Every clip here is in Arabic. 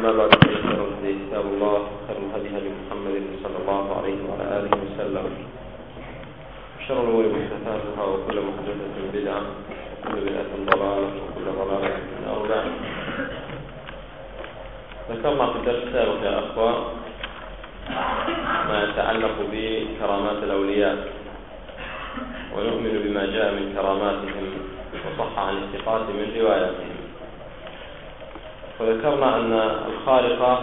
أما بعد فإن خير الحديث كتاب الله وخير الهدي هدي محمد صلى الله عليه وعلى آله وسلم وشر الأمور محدثاتها وكل محدثة بدعة وكل بدعة ضلالة وكل ضلالة في النار. بعد ذكرنا في الدرس السابق يا أخوة ما يتعلق بكرامات الأولياء، ونؤمن بما جاء من كراماتهم وصح عن الثقات من رواياتهم. وذكرنا أن الخارقة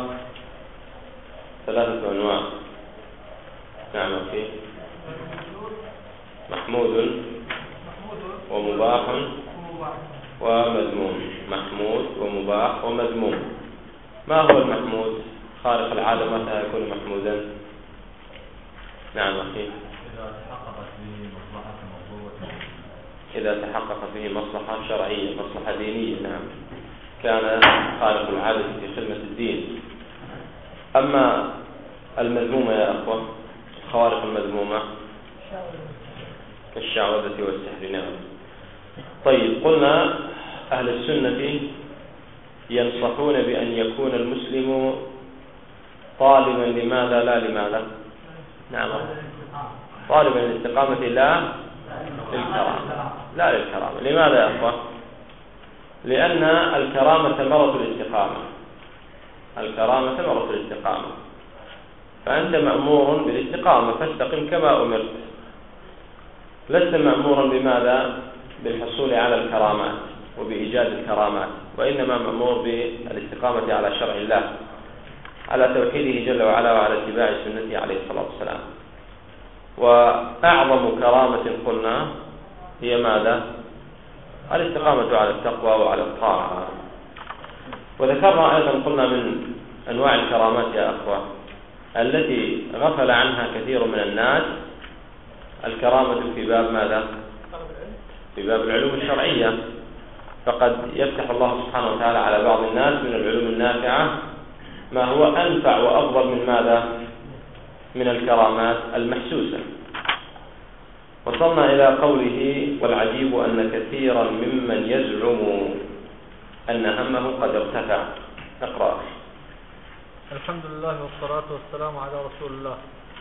ثلاثة أنواع. نعم أخي، محمود ومباح ومذموم. محمود ومباح ومذموم. ما هو المحمود؟ خارق العادة متى يكون محمودا؟ نعم أخي، إذا تحقق فيه مصلحة شرعية، مصلحة دينية. نعم، كان خارق العادة في خدمة الدين. أما المذمومة يا أخوة، الخوارق المذمومة كالشعوذة والسحر. نعم. طيب، قلنا أهل السنة ينصحون بأن يكون المسلم طالبا لماذا لا لماذا؟ نعم، طالبا للاستقامة لا للكرامة. لا للكرامة. لماذا يا أخوة؟ لأن الكرامة ثمرة الاستقامة. الكرامة ثمرة الاستقامة، فأنت مأمور بالاستقامة، فاستقم كما أمرت. لست مأمورا بماذا؟ بالحصول على الكرامات وبإيجاد الكرامات، وإنما مأمور بالاستقامة على شرع الله، على توحيده جل وعلا، وعلى اتباع سنته عليه الصلاة والسلام. وأعظم كرامة قلنا هي ماذا؟ الاستقامة على التقوى وعلى الطاعة. وذكرنا أيضا قلنا من أنواع الكرامات يا أخوة التي غفل عنها كثير من الناس الكرامة في باب ماذا؟ في باب العلوم الشرعية. فقد يفتح الله سبحانه وتعالى على بعض الناس من العلوم النافعة ما هو أنفع وأفضل من ماذا؟ من الكرامات المحسوسة. وصلنا إلى قوله: والعجيب أن كثيرا ممن يزعم أن همه قد ارتفع. اقرأ. الحمد لله والصلاة والسلام على رسول الله.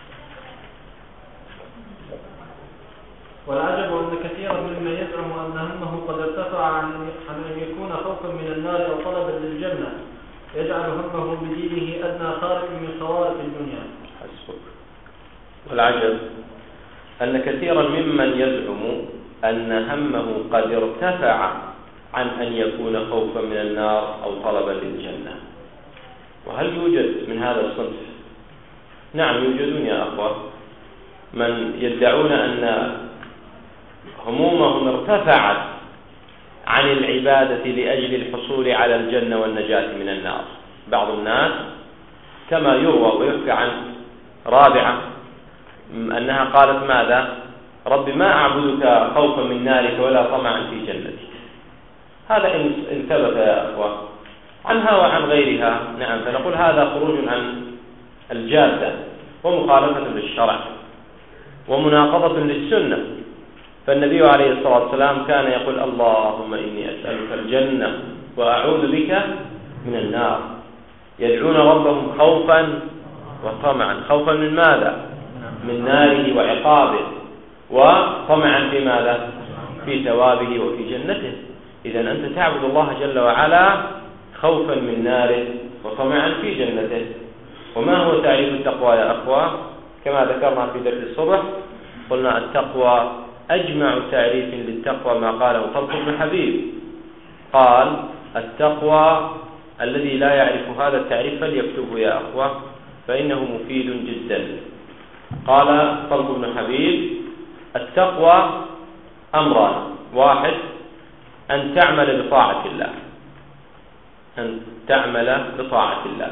والعجب أن كثيرا ممن يزعم أن همه قد ارتفع عن أن يكون خوفا من النار أو طلبا للجنة يجعل همه بدينه أدنى خارق من خوارق الدنيا. حسبك. والعجب أن كثيرا ممن يزعم أن همه قد ارتفع عن أن يكون خوفا من النار أو طلبا للجنة. وهل يوجد من هذا الصنف؟ نعم، يوجدون يا أخوة من يدعون أن همومهم ارتفعت عن العبادة لأجل الحصول على الجنة والنجاة من النار. بعض الناس كما يروى ويحكى عن رابعة أنها قالت ماذا؟ رب ما أعبدك خوفا من نارك ولا طمعا في جنتك. هذا إن ثبت يا أخوة عنها وعن غيرها، نعم، فنقول هذا خروج عن الجادة ومخالفة للشرع ومناقضة للسنة. فالنبي عليه الصلاة والسلام كان يقول: اللهم إني أسألك الجنة وأعوذ بك من النار. يدعون ربهم خوفا وطمعا. خوفا من ماذا؟ من ناره وعقابه، وطمعا في ماذا؟ في ثوابه وفي جنته. إذن أنت تعبد الله جل وعلا خوفا من ناره وطمعا في جنته. وما هو تعريف التقوى يا أخوة؟ كما ذكرنا في درس الصبح قلنا التقوى أجمع تعريف للتقوى ما قاله طلق بن حبيب. قال: التقوى الذي لا يعرف هذا التعريف فليكتبه يا أخوة فإنه مفيد جدا. قال طلق بن حبيب: التقوى أمران: واحد، أن تعمل بطاعة الله، أن تعمل بطاعة الله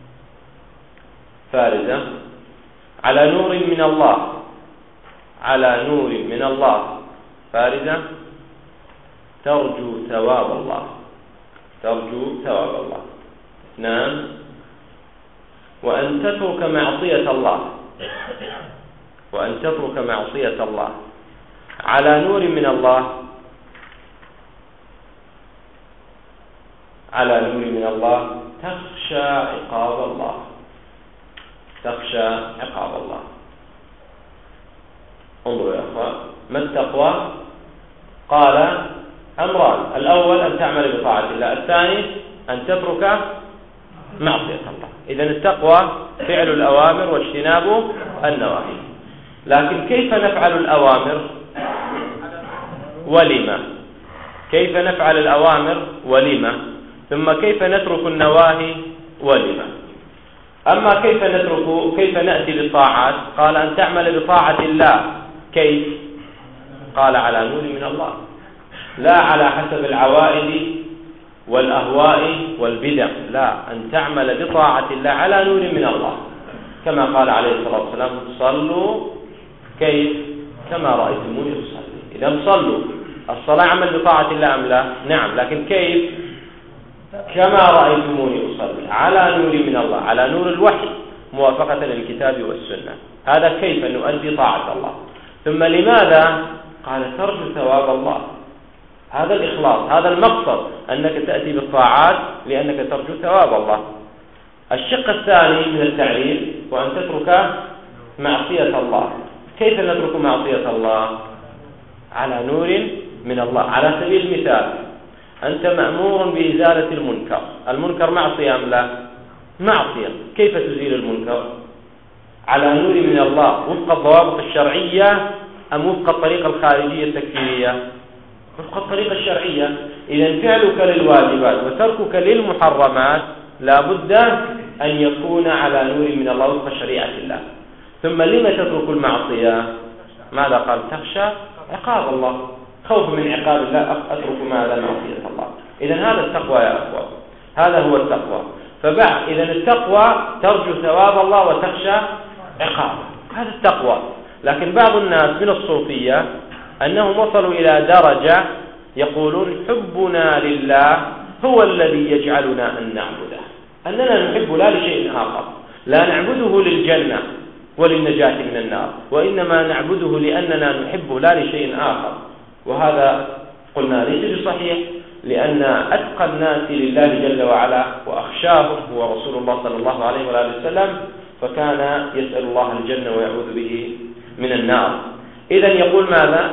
فارزة على نور من الله، على نور من الله فارزة ترجو ثواب الله، ترجو ثواب الله. اثنان، وأن تترك معصية الله، وأن تترك معصية الله على نور من الله، على نور من الله تخشى عقاب الله. تخشى عقاب الله. انظروا يا أخوان، ما التقوى؟ قال أمران: الأول أن تعمل بطاعة الله، الثاني أن تترك معصية الله. إذن التقوى فعل الأوامر واجتناب النواهي. لكن كيف نفعل الأوامر ولما؟ كيف نفعل الأوامر ولما؟ ثم كيف نترك النواهي ولما؟ أما كيف نأتي بالطاعات؟ قال أن تعمل بطاعة الله. كيف؟ قال على نور من الله، لا على حسب العوائد والأهواء والبدع، لا، أن تعمل بطاعة الله على نور من الله، كما قال عليه الصلاة والسلام: صلوا كيف كما رأيتموني أصلي. إذا صلوا، الصلاة عمل بطاعة الله أم لا؟ نعم، لكن كيف؟ كما رأيتموني أصلي، على نور من الله، على نور الوحي، موافقة للكتاب والسنة. هذا كيف نؤدي طاعة الله. ثم لماذا؟ قال ترجو ثواب الله. هذا الإخلاص، هذا المقصد، أنك تأتي بالطاعات لأنك ترجو ثواب الله. الشق الثاني من التعليل وأن تترك معصية الله. كيف نترك معصية الله؟ على نور من الله. على سبيل المثال، أنت مأمور بإزالة المنكر. المنكر معصية أم لا؟ معصية. كيف تزيل المنكر؟ على نور من الله، وفق الضوابط الشرعية أم وفق الطريقة الخارجية التكفيرية؟ وفق الطريقة الشرعية. إذن فعلك للواجبات وتركك للمحرمات لا بد أن يكون على نور من الله وفق شريعة الله. ثم لما تترك المعصية؟ ماذا قال؟ تخشى عقاب الله، خوف من عقاب الله، أترك ماذا؟ معصية الله. إذن هذا التقوى يا أخوة، هذا هو التقوى. إذن التقوى ترجو ثواب الله وتخشى عقابه، هذا التقوى. لكن بعض الناس من الصوفية أنهم وصلوا إلى درجة يقولون حبنا لله هو الذي يجعلنا أن نعبده، أننا نحب لا لشيء آخر، لا نعبده للجنة وللنجاة من النار، وإنما نعبده لأننا نحبه لا لشيء آخر. وهذا قلنا ليس بصحيح، لأن أتقى الناس لله جل وعلا وأخشاهم هو رسول الله صلى الله عليه وآله وسلم، فكان يسأل الله الجنة ويعوذ به من النار. إذن يقول ماذا؟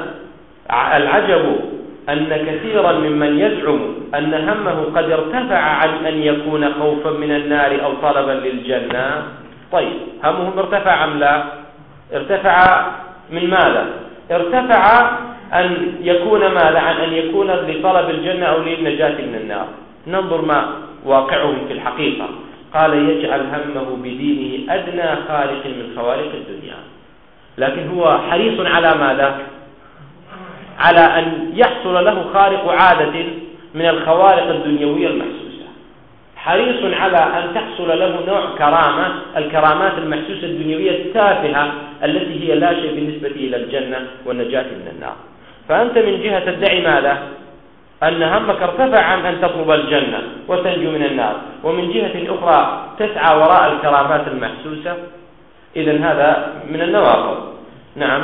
العجب أن كثيرا ممن يزعم أن همه قد ارتفع عن أن يكون خوفا من النار أو طلبا للجنة. طيب، همهم ارتفع أم لا؟ ارتفع من ماذا؟ ارتفع أن يكون ماذا؟ عن أن يكون لطلب الجنة أو للنجاة من النار. ننظر ما واقعهم في الحقيقة. قال يجعل همه بدينه أدنى خارق من خوارق الدنيا، لكن هو حريص على ماذا؟ على أن يحصل له خارق عادة من الخوارق الدنيوية المحسوسة، حريص على أن تحصل له نوع كرامة، الكرامات المحسوسة الدنيوية التافهة التي هي لا شيء بالنسبة إلى الجنة والنجاة من النار. فأنت من جهة تدعي ماذا؟ أن همك ارتفع عن أن تطلب الجنة وتنجو من النار، ومن جهة أخرى تسعى وراء الكرامات المحسوسة. إذن هذا من النواقض. نعم.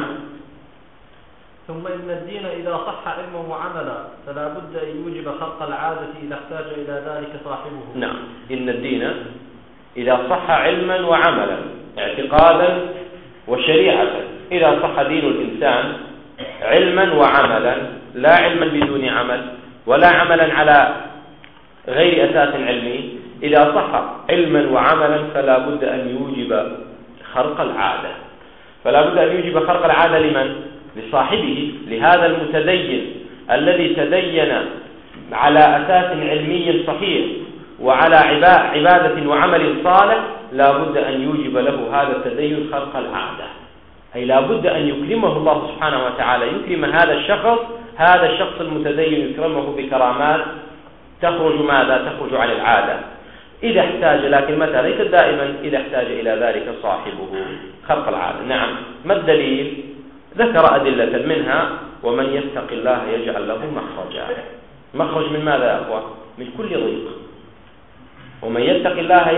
ثم إن الدين إذا صح علمه وعملا فلا بد أن يوجب خلق العادة إذا احتاج إلى ذلك صاحبه. نعم، إن الدين إذا صح علما وعملا، اعتقادا وشريعة، إذا صح دين الإنسان علما وعملا، لا علما بدون عمل ولا عملا على غير أساس علمي، إذا صح علما وعملا فلا بد أن يوجب خرق العادة. فلا بد أن يوجب خرق العادة لمن؟ لصاحبه، لهذا المتدين الذي تدين على أساس علمي صحيح وعلى عبادة وعمل صالح، لا بد أن يوجب له هذا التدين خرق العادة. أي لا بد أن يكرمه الله سبحانه وتعالى، يكرم هذا الشخص المتدين، يكرمه بكرامات تخرج ماذا؟ تخرج عن العادة إذا احتاج، لكن متى؟ ليس دائما، إذا احتاج إلى ذلك صاحبه خرق العادة. نعم. ما الدليل؟ ذكر أدلة منها ومن يتق الله يجعل له مخرجا. مخرج من ماذا يا أخوة؟ من كل ضيق. ومن يتق الله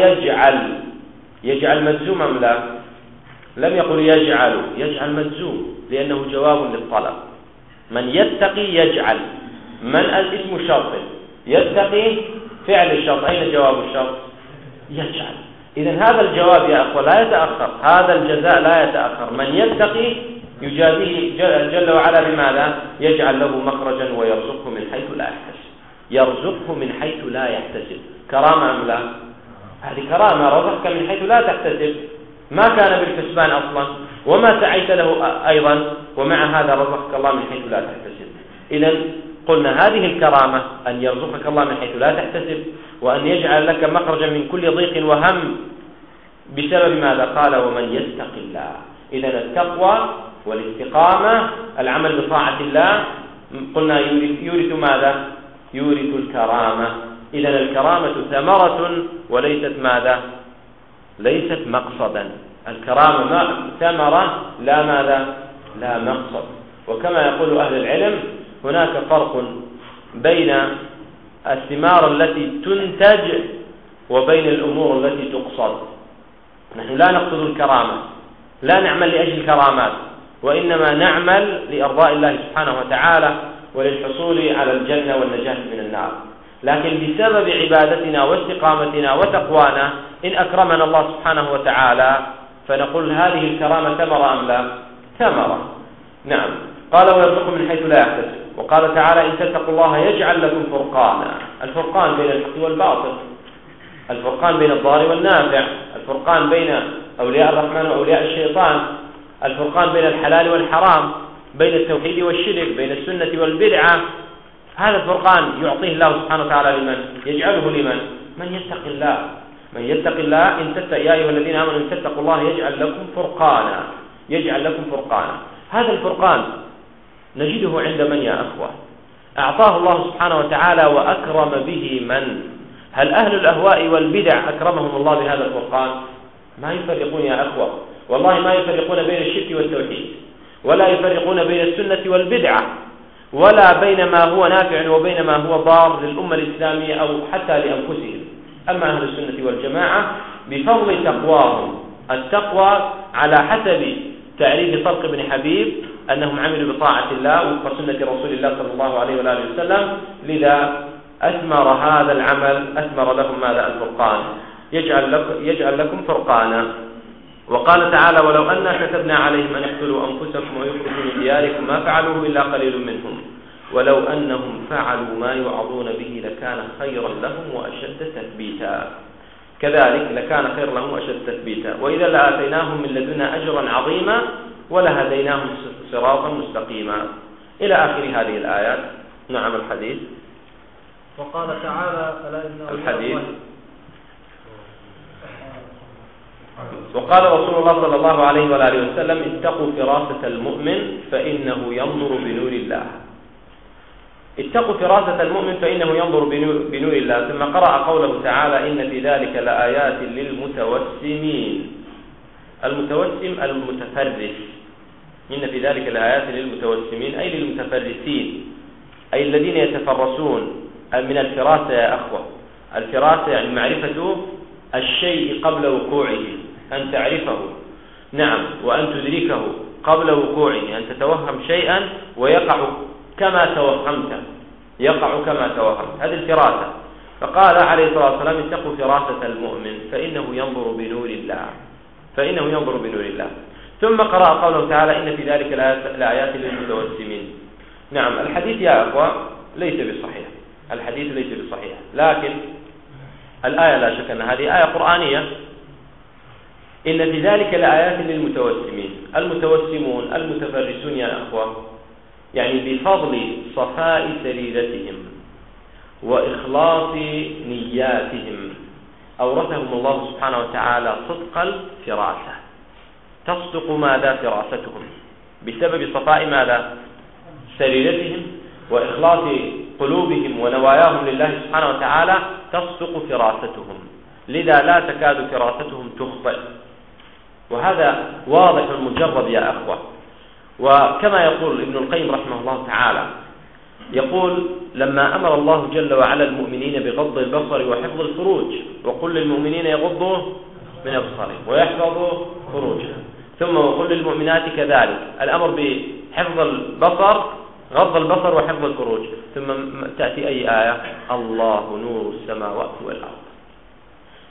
يجعل مجزوم أم لا؟ لم يقل يجعل مجزوم، لأنه جواب للطلب. من يتقي يجعل، من الاسم شرط، يتقي فعل الشرط، أين جواب الشرط؟ يجعل. إذن هذا الجواب يا أخوة لا يتأخر، هذا الجزاء لا يتأخر. من يتقي يجازيه جل وعلا بماذا؟ يجعل له مخرجا ويرزقه من حيث لا يحتسب. يرزقه من حيث لا يحتسب. كرامة أم لا؟ هذه كرامة، رزقك من حيث لا تحتسب، ما كان بالكسبان أصلا وما سعيت له أيضا، ومع هذا رزقك الله من حيث لا تحتسب. إذن قلنا هذه الكرامة أن يرزقك الله من حيث لا تحتسب، وأن يجعل لك مخرجا من كل ضيق وهم بسبب ماذا؟ قال ومن يتق الله. إذن التقوى والاستقامة العمل بطاعة الله قلنا يورث ماذا؟ يورث الكرامة. إذن الكرامة ثمرة وليست ماذا؟ ليست مقصدا. الكرامة ثمرة لا ماذا؟ لا مقصد. وكما يقول أهل العلم هناك فرق بين الثمار التي تنتج وبين الأمور التي تقصد. نحن لا نقصد الكرامة، لا نعمل لأجل الكرامات، وإنما نعمل لإرضاء الله سبحانه وتعالى وللحصول على الجنة والنجاة من النار. لكن بسبب عبادتنا واستقامتنا وتقوانا إن أكرمنا الله سبحانه وتعالى فنقول هذه الكرامة ثمرة أم لا؟ ثمرة. نعم. قال ويرزقكم من حيث لا يحتسب. وقال تعالى إن تتقوا الله يجعل لكم فرقانا. الفرقان بين الحق والباطل، الفرقان بين الضار والنافع، الفرقان بين أولياء الرحمن وأولياء الشيطان، الفرقان بين الحلال والحرام، بين التوحيد والشرك، بين السنة والبدعة. هذا الفرقان يعطيه الله سبحانه وتعالى لمن؟ يجعله لمن؟ من يتق الله. من يتق الله يا أيها الذين آمنوا إن تتقوا الله يجعل لكم فرقانا. يجعل لكم فرقانا. هذا الفرقان نجده عند من يا أخوة؟ أعطاه الله سبحانه وتعالى وأكرم به من؟ هل أهل الأهواء والبدع أكرمهم الله بهذا الفرقان؟ ما يفرقون يا أخوة، والله ما يفرقون بين الشرك والتوحيد، ولا يفرقون بين السنة والبدعة، ولا بين ما هو نافع وبين ما هو ضار للأمة الإسلامية أو حتى لأنفسهم. أما أهل السنة والجماعة بفضل تقواهم، التقوى على حسب تعريف طلق بن حبيب أنهم عملوا بطاعة الله وفق سنة رسول الله صلى الله عليه وآله وسلم، لذا أثمر هذا العمل، أثمر لهم ماذا؟ الفرقان. يجعل لكم فرقانا. وقال تعالى ولو أننا كتبنا عليهم أن يقتلوا أنفسكم ويخرجوا من دياركم ما فعلوه إلا قليل منهم ولو أنهم فعلوا ما يوعظون به لكان خيرا لهم وأشد تثبيتا. كذلك لكان خيرا لهم وأشد تثبيتا وإذا لآتيناهم من لدنا أجرا عظيما ولهديناهم صراطا مستقيما إلى آخر هذه الآيات. نعم. الحديث. وقال تعالى الحديث. وقال رسول الله صلى الله عليه وآله وسلم اتقوا فراسة المؤمن فإنه ينظر بنور الله. اتقوا فراسة المؤمن فإنه ينظر بنور الله. ثم قرأ قوله تعالى إن في ذلك لآيات للمتوسمين. المتوسم المتفرس. إن في ذلك لآيات للمتوسمين أي للمتفرسين، أي الذين يتفرسون من الفراسة يا أخوة. الفراسة يعني معرفة الشيء قبل وقوعه، أن تعرفه. نعم. وأن تدركه قبل وقوعه، أن تتوهم شيئا ويقع كما توهمت، يقع كما توهمت. هذه الفراسة. فقال عليه الصلاة والسلام اتقوا فراسة المؤمن فإنه ينظر بنور الله، فإنه ينظر بنور الله. ثم قرأ قوله تعالى إن في ذلك لآيات للمتوسمين. نعم. الحديث يا أخوة ليس بصحيح، الحديث ليس بصحيح، لكن الآية لا شك أن هذه آية قرآنية. إن في ذلك لآيات للمتوسمين. المتوسمون المتفرسون يا أخوة يعني بفضل صفاء سريرتهم وإخلاص نياتهم أورثهم الله سبحانه وتعالى صدق الفراسة. تصدق ماذا؟ فراستهم بسبب صفاء ماذا؟ سريرتهم وإخلاص قلوبهم ونواياهم لله سبحانه وتعالى تصدق فراستهم، لذا لا تكاد فراستهم تخطئ. وهذا واضح مجرد يا أخوة. وكما يقول ابن القيم رحمه الله تعالى، يقول لما أمر الله جل وعلا المؤمنين بغض البصر وحفظ الفروج وقل للمؤمنين يغضوا من أبصارهم ويحفظوا فروجهم، ثم وقل للمؤمنات كذلك، الأمر بحفظ البصر، غض البصر وحفظ الفروج، ثم تأتي أي آية؟ الله نور السماوات والأرض.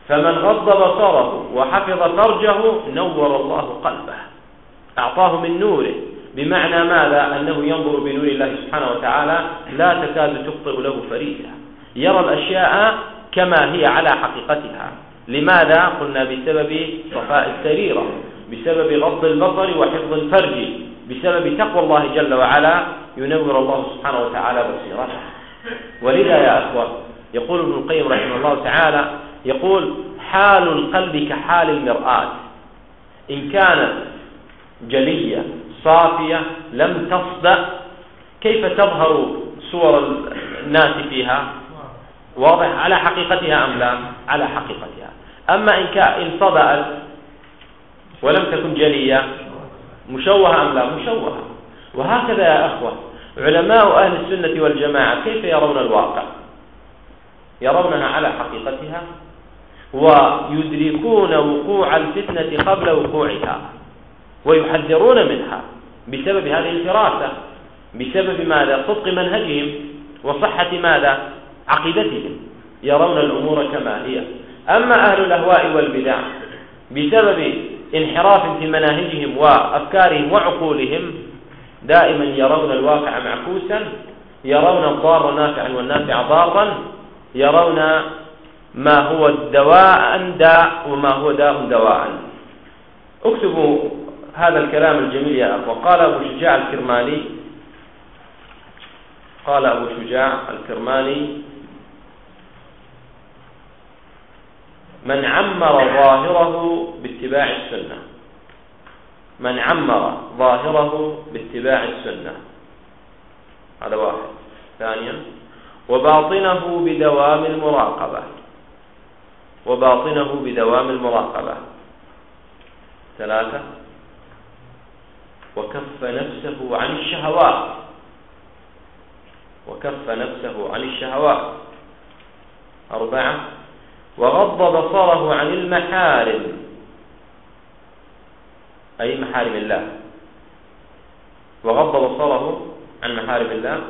فمن غض بصره وحفظ فرجه نور الله قلبه، أعطاه من نوره، بمعنى ماذا؟ أنه ينظر بنور الله سبحانه وتعالى لا تكاد تخطئ له فريسة، يرى الأشياء كما هي على حقيقتها. لماذا؟ قلنا بسبب صفاء السريرة، بسبب غض البصر وحفظ الفرج، بسبب تقوى الله جل وعلا ينور الله سبحانه وتعالى بصيرته. ولذا يا أخوة يقول ابن القيم رحمه الله تعالى، يقول حال القلب كحال المرآة، إن كانت جلية صافية لم تصدأ كيف تظهر صور الناس فيها؟ واضح على حقيقتها أم لا؟ على حقيقتها. أما إن صدأت ولم تكن جلية مشوهة أم لا؟ مشوهة. وهكذا يا أخوة علماء أهل السنة والجماعة كيف يرون الواقع؟ يرونها على حقيقتها ويدركون وقوع الفتنة قبل وقوعها ويحذرون منها بسبب هذه الفراسة، بسبب ماذا؟ صدق منهجهم وصحة ماذا؟ عقيدتهم، يرون الأمور كما هي. أما أهل الأهواء والبدع بسبب انحراف في مناهجهم وأفكارهم وعقولهم دائما يرون الواقع معكوسا، يرون الضار نافعا والنافع ضارا، يرون ما هو الدواء داء وما هو داء دواء. اكتبوا هذا الكلام الجميل يا أخوة. قال أبو شجاع الكرماني من عمر ظاهره باتباع السنة، من عمر ظاهره باتباع السنة، هذا واحد. ثانيا وباطنه بدوام المراقبة. ثلاثة وكف نفسه عن الشهوات. أربعة وغض بصره عن المحارم، أي محارم الله، وغض بصره عن محارم الله.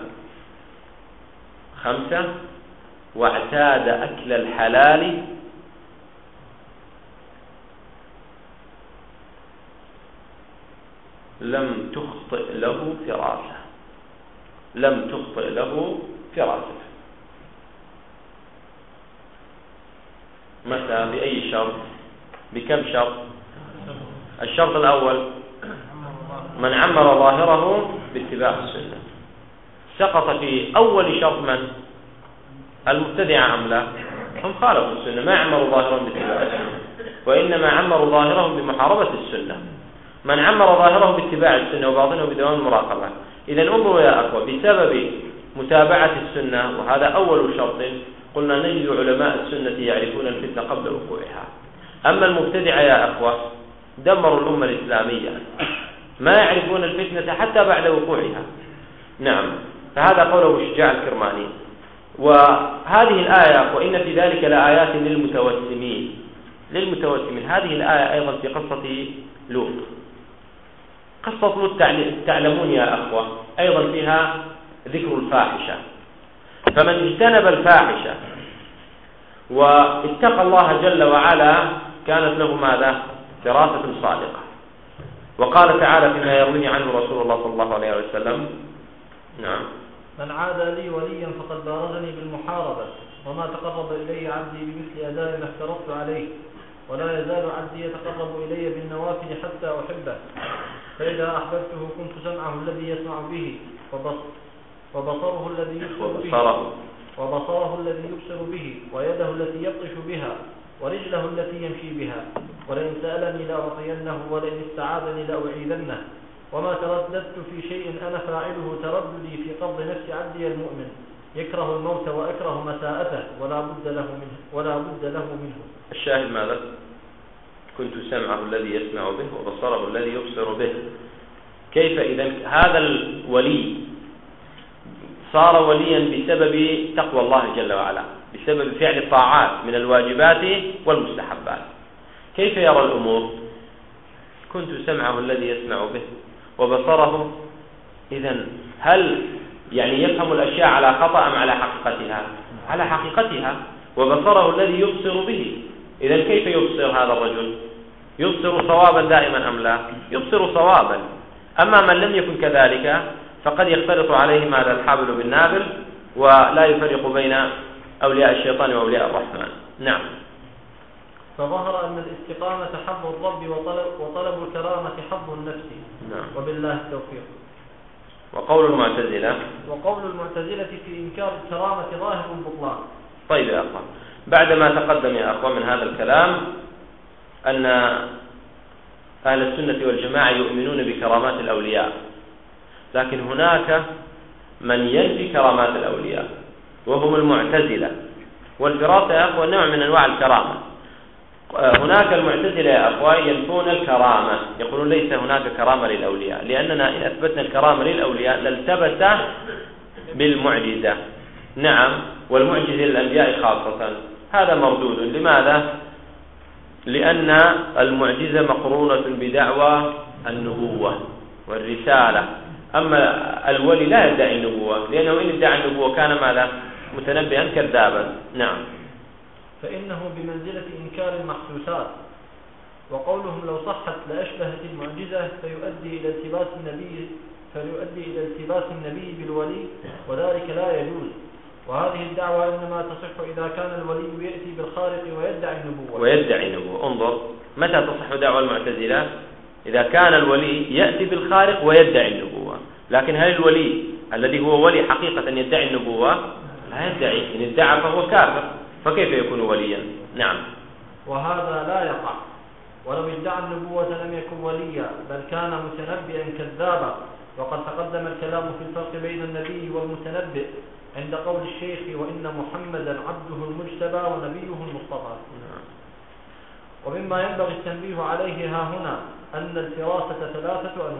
خمسة واعتاد أكل الحلال لم تخطئ له فراسة. متى؟ بأي شرط؟ بكم شرط؟ الشرط الأول من عمر ظاهره باتباع السنة. سقط في أول شرط من؟ المبتدعة أم لا؟ هم خالفوا السنة، ما عمروا ظاهرهم باتباع السنة، وإنما عمروا ظاهرهم بمحاربة السنة. من عمر ظاهره باتباع السنة وباطنه بدوام المراقبة. إذا انظروا يا أخوة، بسبب متابعة السنة، وهذا أول شرط، قلنا نجد علماء السنة يعرفون الفتنة قبل وقوعها. أما المبتدعة يا أخوة دمروا الأمة الإسلامية، ما يعرفون الفتنة حتى بعد وقوعها. نعم، فهذا قول أبو شجاع الكرماني. وهذه الآية وإن في ذلك لآيات للمتوسمين. هذه الآية أيضا في قصة لوط. قصة لوط تعلمون يا أخوة أيضا فيها ذكر الفاحشة، فمن اجتنب الفاحشة واتقى الله جل وعلا كانت له ماذا؟ فراسة صادقة. وقال تعالى فيما يرويه عنه رسول الله صلى الله عليه وسلم: نعم، من عادى لي وليا فقد بارزني بالمحاربة، وما تقرب إلي عبدي بمثل أداء ما افترضت عليه، ولا يزال عبدي يتقرب إلي بالنوافل حتى أحبه، فإذا أحببته كنت سمعه الذي يسمع به، وبصره الذي يبصر به، ويده التي يبطش بها، ورجله التي يمشي بها، ولئن سألني لأعطينه، ولئن استعاذني لأعيذنه. وما ترددت في شيء أنا فاعله ترددي في قبض نفس عبدي المؤمن، يكره الموت وأكره مساءته، ولا بد له منه. الشاهد ماذا؟ كنت سمعه الذي يسمع به وبصره الذي يبصر به. كيف إذا هذا الولي صار وليا بسبب تقوى الله جل وعلا، بسبب فعل الطاعات من الواجبات والمستحبات. كيف يرى الأمور؟ كنت سمعه الذي يسمع به وبصره. إذن هل يعني يفهم الأشياء على خطأ أم على حقيقتها؟ على حقيقتها. وبصره الذي يبصر به، إذن كيف يبصر هذا الرجل؟ يبصر صوابا دائما أم لا؟ يبصر صوابا. أما من لم يكن كذلك فقد يختلط عليه ماذا الحابل بالنابل ولا يفرق بين أولياء الشيطان وأولياء الرحمن. نعم. فظهر أن الاستقامة حظ الرب وطلب الكرامة حظ النفس. نعم. وبالله التوفيق. وقول المعتزلة في إنكار الكرامة ظاهر بطلان. طيب يا أخوان، بعدما تقدم يا أخوان من هذا الكلام أن أهل السنة والجماعة يؤمنون بكرامات الأولياء، لكن هناك من ينفي كرامات الأولياء وهم المعتزلة. والفراسة يا أخوان نوع من أنواع الكرامة. هناك المعتزلة يا أخوان ينفون الكرامة، يقولون ليس هناك كرامة للأولياء، لأننا إن أثبتنا الكرامة للأولياء لالتبس بالمعجزة. نعم، والمعجزة للأنبياء خاصة. هذا مردود. لماذا؟ لأن المعجزة مقرونة بدعوى النبوة والرسالة، أما الولي لا يدعي النبوة، لأنه إن ادعى النبوة كان ماذا؟ متنبئا كذابا. نعم. فإنه بمنزلة إنكار المحسوسات، وقولهم لو صحت لأشبهت المعجزة فيؤدي إلى التباس النبي بالولي، وذلك لا يجوز. وهذه الدعوة إنما تصح إذا كان الولي يأتي بالخارق ويدعي النبوة. انظر متى تصح دعوة المعتزلة؟ إذا كان الولي يأتي بالخارق ويدعي النبوة. لكن هل الولي الذي هو ولي حقيقة يدعي النبوة؟ لا يدعي. إن ادعى فهو كافر، فكيف يكون وليا؟ نعم. وهذا لا يقع. ولو ادعى النبوة لم يكن وليا، بل كان متنبئا كذابا. وقد تقدم الكلام في الفرق بين النبي والمتنبئ عند قول الشيخ وإن محمدا عبده المجتبى ونبيه المصطفى. ومما ينبغي التنبيه عليه ها هنا أن الفراسة ثلاثة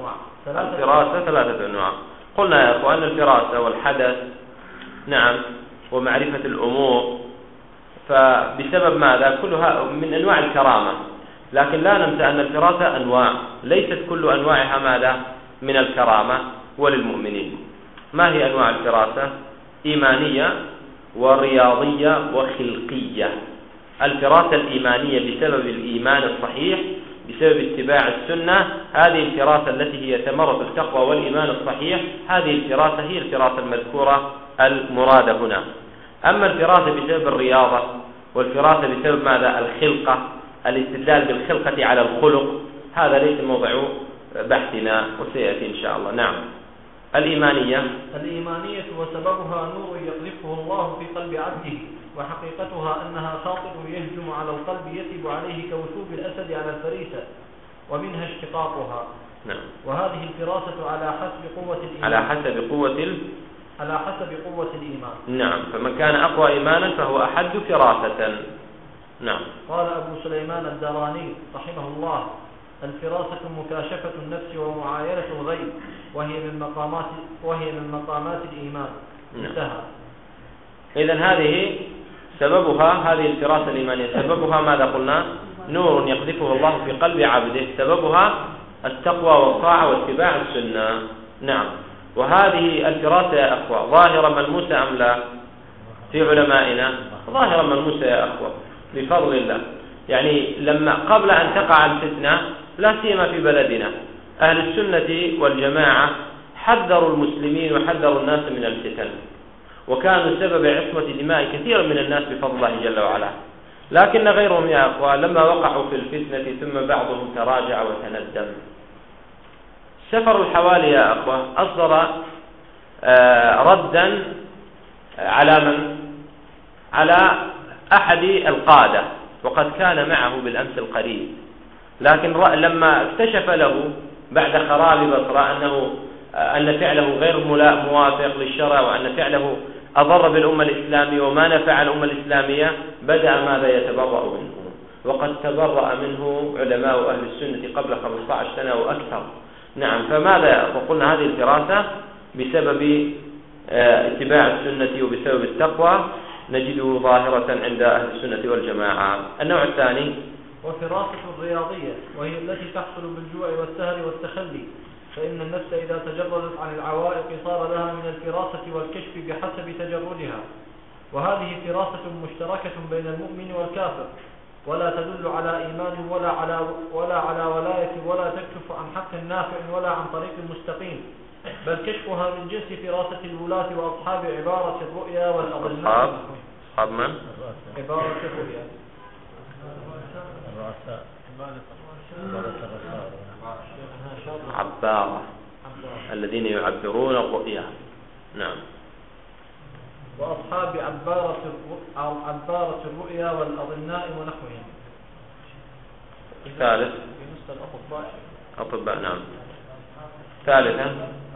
أنواع. قلنا يا أخوان الفراسة والحدث، نعم، ومعرفة الأمور، فبسبب ماذا؟ كلها من أنواع الكرامة. لكن لا ننسى أن الفراسة أنواع، ليست كل أنواعها ماذا؟ من الكرامة وللمؤمنين. ما هي أنواع الفراسة؟ إيمانية ورياضية وخلقية. الفراسة الإيمانية بسبب الإيمان الصحيح، بسبب اتباع السنة، هذه الفراسة التي هي ثمرة التقوى والإيمان الصحيح، هذه الفراسة هي الفراسة المذكورة المرادة هنا. أما الفراسة بسبب الرياضة والفراسة بسبب ماذا؟ الخلقة، الاستدلال بالخلقة على الخلق، هذا ليس موضع بحثنا وسيأتي إن شاء الله. نعم. الإيمانية وسببها نور يقذفه الله في قلب عبده، وحقيقتها أنها خاطر يهجم على القلب يثب عليه كوثوب الأسد على الفريسة، ومنها اشتقاقها. نعم. وهذه الفراسة على حسب قوة الإيمان. على حسب قوة الإيمان. نعم. فمن كان أقوى إيمانا فهو أحد فراسة. نعم. قال أبو سليمان الدراني رحمه الله: الفراسة مكاشفة النفس ومعاينة الغيب، وهي من مقامات الإيمان. انتهى. إذن هذه سببها، هذه الفراسة الإيمانية سببها ماذا قلنا؟ نور يقذفه الله في قلب عبده، سببها التقوى والطاعة واتباع السنة. نعم. وهذه الفراسة يا أخوة ظاهرة ملموسة أم لا؟ في علمائنا ظاهرة ملموسة يا أخوة بفضل الله. يعني لما قبل أن تقع الفتنة، لا سيما في بلدنا، أهل السنة والجماعة حذروا المسلمين وحذروا الناس من الفتن، وكانوا سبب عصمة دماء كثير من الناس بفضل الله جل وعلا. لكن غيرهم يا أخوة لما وقعوا في الفتنة ثم بعضهم تراجع وتندم. سفر الحوالي يا أخوة أصدر ردا على من؟ على أحد القادة، وقد كان معه بالأمس القريب، لكن لما اكتشف له بعد خراب بصرى أن فعله غير موافق للشرع، وأن فعله أضر بالأمة الإسلامية وما نفع الأمة الإسلامية، بدأ ماذا؟ يتبرأ منه. وقد تبرأ منه علماء أهل السنة قبل 15 سنة وأكثر. نعم. فماذا؟ وقلنا هذه الفراسة بسبب اتباع السنة وبسبب التقوى نجده ظاهرة عند أهل السنة والجماعة. النوع الثاني وفراسة الرياضية، وهي التي تحصل بالجوع والسهر والتخلي، فإن النفس إذا تجردت عن العوائق صار لها من الفراسة والكشف بحسب تجردها. وهذه فراسة مشتركة بين المؤمن والكافر، ولا تدل على إيمان ولا على ولاية ولا تكشف عن حق نافع ولا عن طريق مستقيم، بل كشفها من جنس فراسة الولاة وأصحاب عبارة الرؤيا والأضلاء. أصحاب من؟ عبارة الرؤيا. عبارة الذين يعبرون الرؤيا. نعم. وأصحاب عبارة الرؤيا والأضلاء ونحوهم. ثالث أطباء. نعم. ثالثا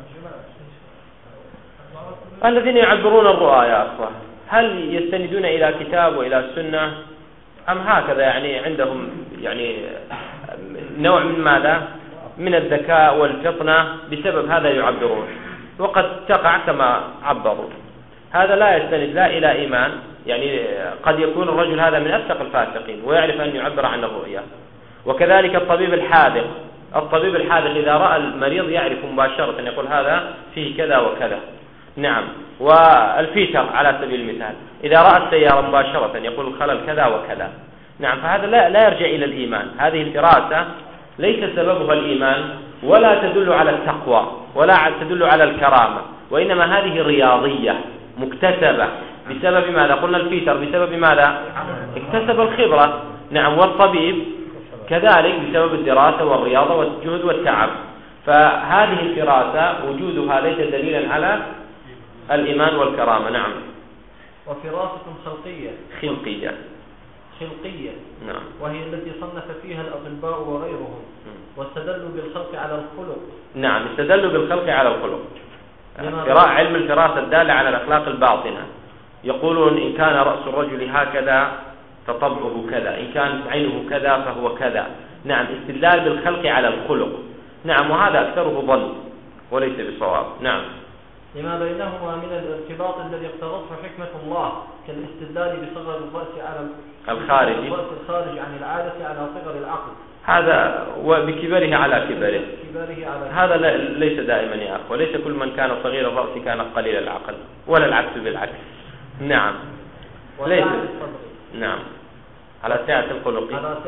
الذين يعبرون الرؤى يا أخوة، هل يستندون إلى كتاب وإلى السنة أم هكذا يعني عندهم يعني نوع من ماذا؟ من الذكاء والفطنة بسبب هذا يعبرون، وقد تقع كما عبروا. هذا لا يستند لا إلى إيمان، يعني قد يكون الرجل هذا من أفسق الفاسقين ويعرف أن يعبر عن الرؤيا. وكذلك الطبيب الحاذق إذا رأى المريض يعرف مباشرة أن يقول هذا فيه كذا وكذا. نعم. والفيتر على سبيل المثال إذا رأى السيارة مباشرة يقول الخلل كذا وكذا. نعم. فهذا لا يرجع إلى الإيمان. هذه الفراسة ليس سببها الإيمان ولا تدل على التقوى ولا تدل على الكرامة، وإنما هذه رياضية مكتسبة بسبب ماذا؟ قلنا الفيتر بسبب ماذا؟ اكتسب الخبرة. نعم. والطبيب كذلك بسبب الدراسة والرياضة والجهد والتعب. فهذه الفراسة وجودها ليس دليلا على الإيمان والكرامة. نعم. وفراسة خلقية. نعم. وهي التي صنف فيها الأطباء وغيرهم، واستدلوا بالخلق على الخلق. نعم. استدلوا بالخلق على الخلق. علم الفراسة الدالة على الأخلاق الباطنة. يقولون إن كان رأس الرجل هكذا فطبعه كذا، إن كانت عينه كذا فهو كذا. نعم. استدلال بالخلق على الخلق. نعم. وهذا أكثره ظن وليس بصواب. نعم. لما بينهما من الارتباط الذي اقتضته حكمة الله، كالاستدلال بصغر الرأس على الخارج عن العادة على صغر العقل، هذا وبكبره على كبره. هذا ليس دائما يا أخوة، وليس كل من كان صغير الرأس كان قليل العقل، ولا العكس بالعكس. نعم. ليس. نعم. على سعة الخلق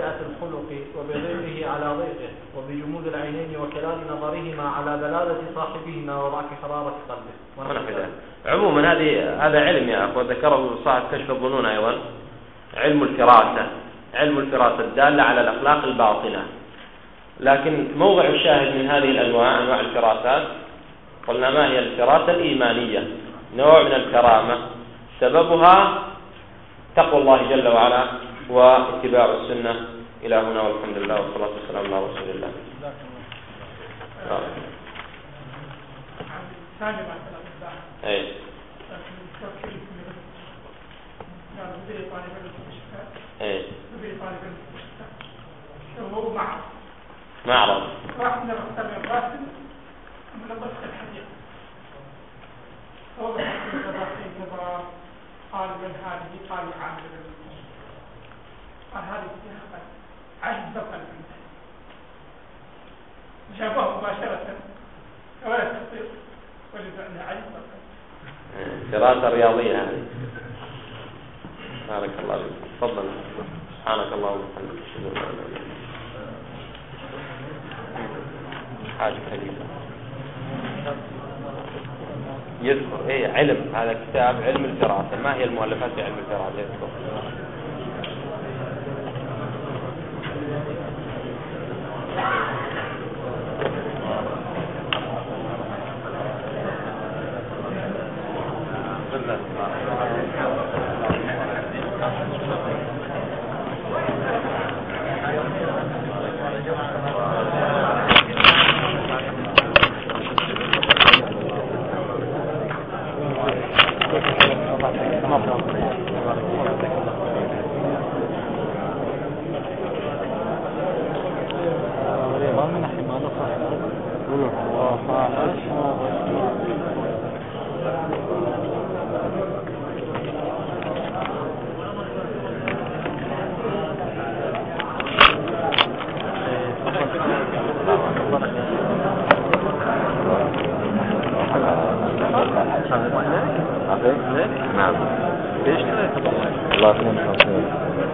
وبضيقه على ضيقه، وبجمود العينين وكلال نظرهما على بلادة صاحبهما وضعف حرارة قلبه. عموما هذا علم يا أخوة، ذكره صاحب كشف الظنون أيضا، علم الفراسة الدالة على الأخلاق الباطنة. لكن موضع الشاهد من هذه أنواع الفراسات، قلنا ما هي الفراسة الإيمانية، نوع من الكرامة سببها تقوى الله جل وعلا واتباع السنة. إلى هنا والحمد لله والصلاة والسلام على رسول الله. معرض هذه عجز قلبي جابه مباشرة ولا تستطيع ولذلك عجز قلبي. دراسة رياضية هذه. بارك الله فيك. تفضل. سبحانك اللهم وبحمدك أشهد أن لا إله إلا أنت. حاجة حديثة يذكر علم، هذا كتاب علم الفراسة. ما هي المؤلفات في علم الفراسة؟ يذكر نعم. الله يسلمك.